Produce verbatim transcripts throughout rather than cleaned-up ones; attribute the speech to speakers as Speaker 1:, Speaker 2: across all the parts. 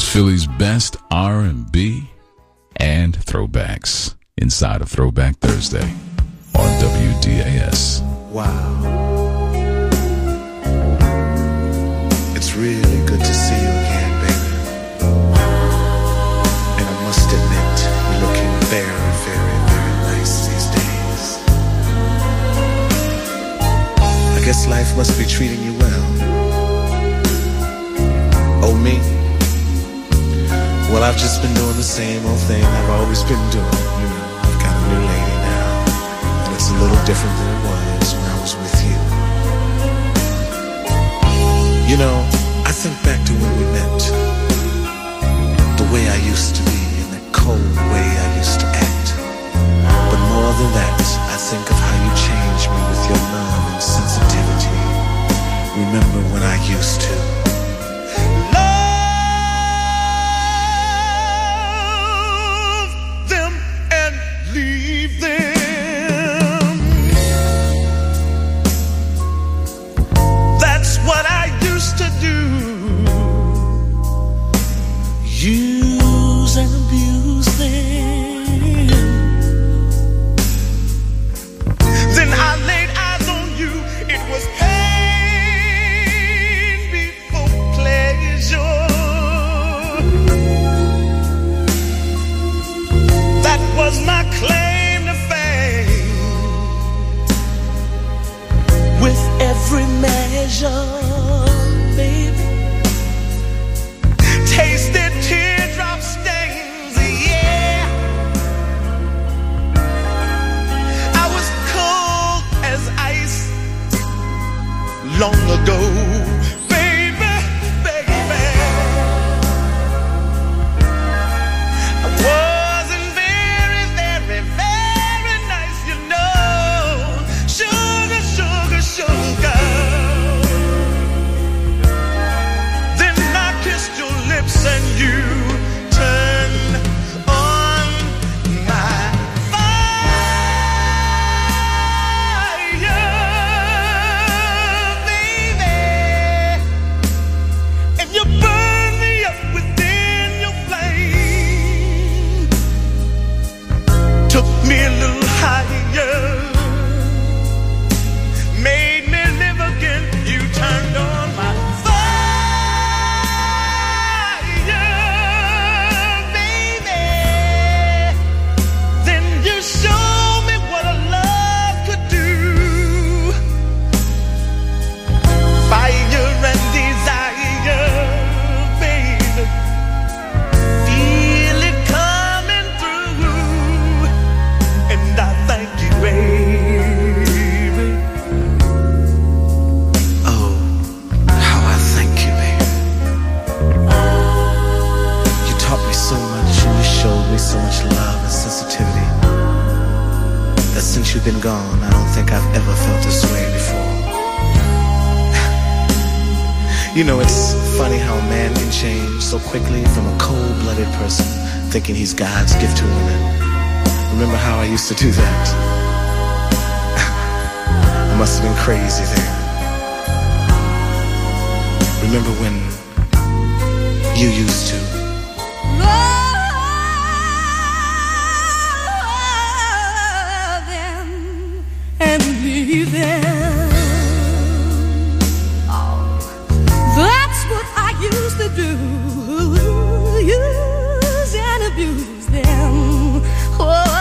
Speaker 1: Philly's best R and B and throwbacks inside of Throwback Thursday on W D A S.
Speaker 2: Wow. It's really good to see you again, baby. And I must admit, you're looking very, very, very nice these days. I guess life must be treating you well. Oh, me? Well, I've just been doing the same old thing I've always been doing. You know, I've got a new lady now, and it's a little different than it was when I was with you. You know, I think back to when we met, the way I used to be and the cold way I used to act. But more than that, I think of how you changed me with your love and sensitivity. Remember when I used to thinking he's God's gift to women. Remember how I used to do that? I must have been crazy then. Remember when you used to
Speaker 3: love them and leave them? Oh, that's what I used to do. Abuse them. Oh.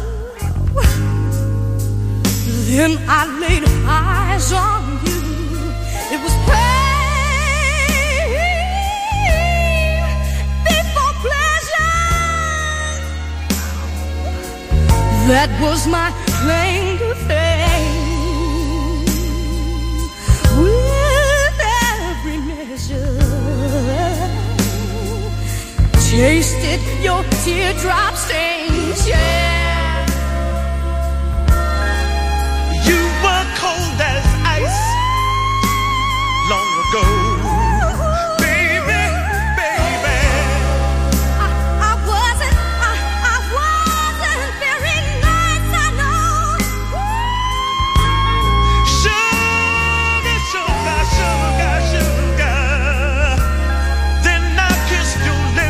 Speaker 3: Then I laid eyes on you. It was pain before pleasure. That was my claim to fame. With every measure, tasted your teardrop stains, yeah.
Speaker 2: You were cold as ice long ago, baby, baby.
Speaker 3: I, I wasn't, I, I wasn't very nice, I know.
Speaker 2: Sugar, sugar, sugar, sugar. Then I kissed your lips.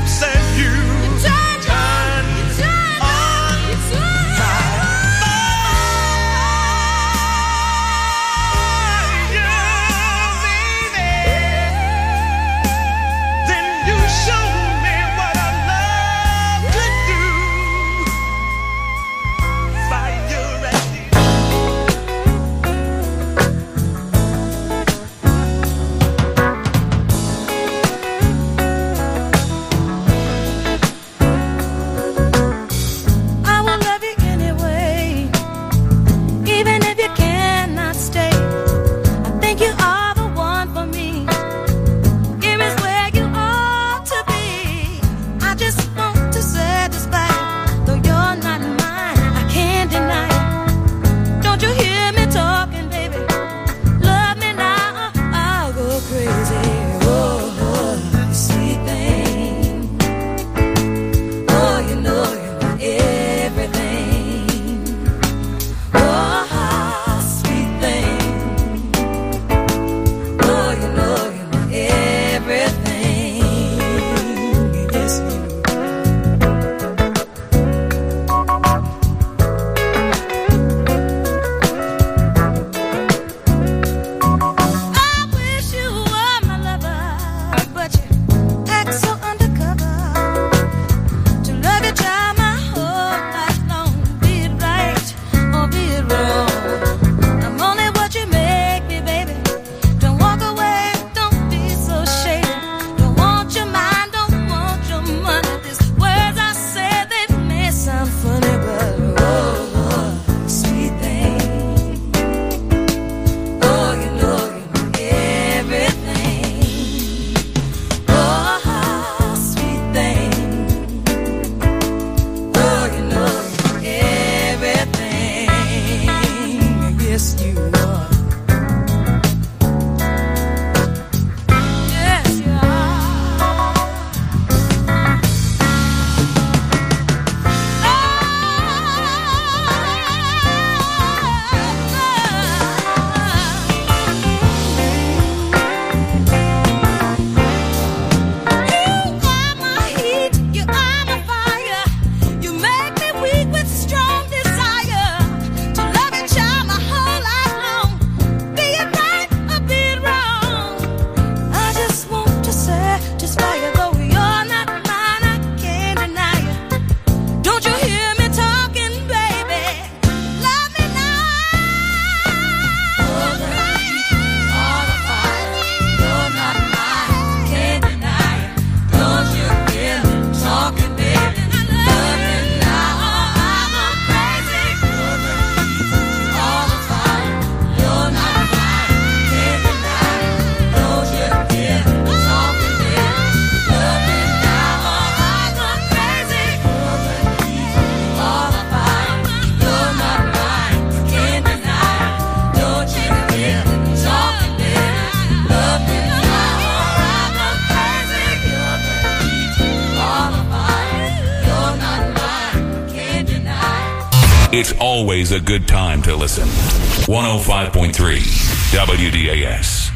Speaker 4: It's always a good time to listen. one oh five point three W D A S.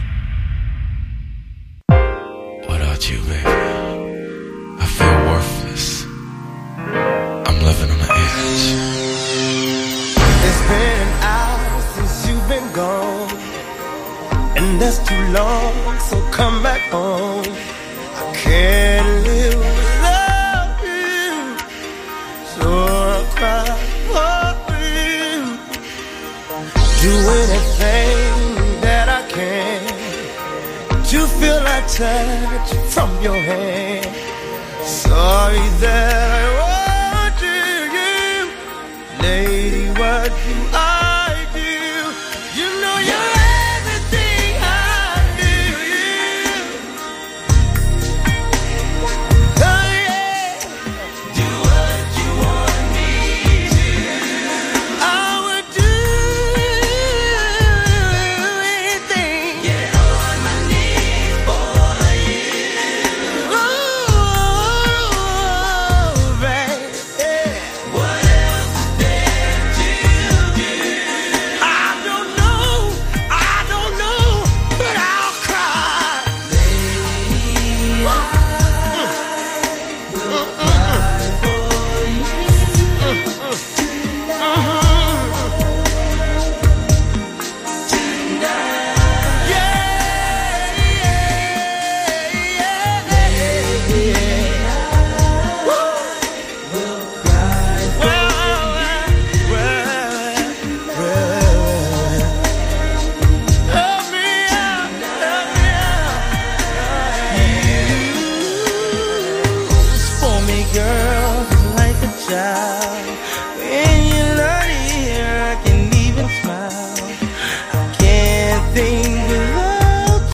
Speaker 5: Without you, baby, I feel worthless. I'm living on the edge.
Speaker 6: It's been an hour since you've been gone, and that's too long, so come back home. I can't live without you, so I'll cry for you. Do anything that I can to feel that touch from your hand. Sorry that I want you, lady, what you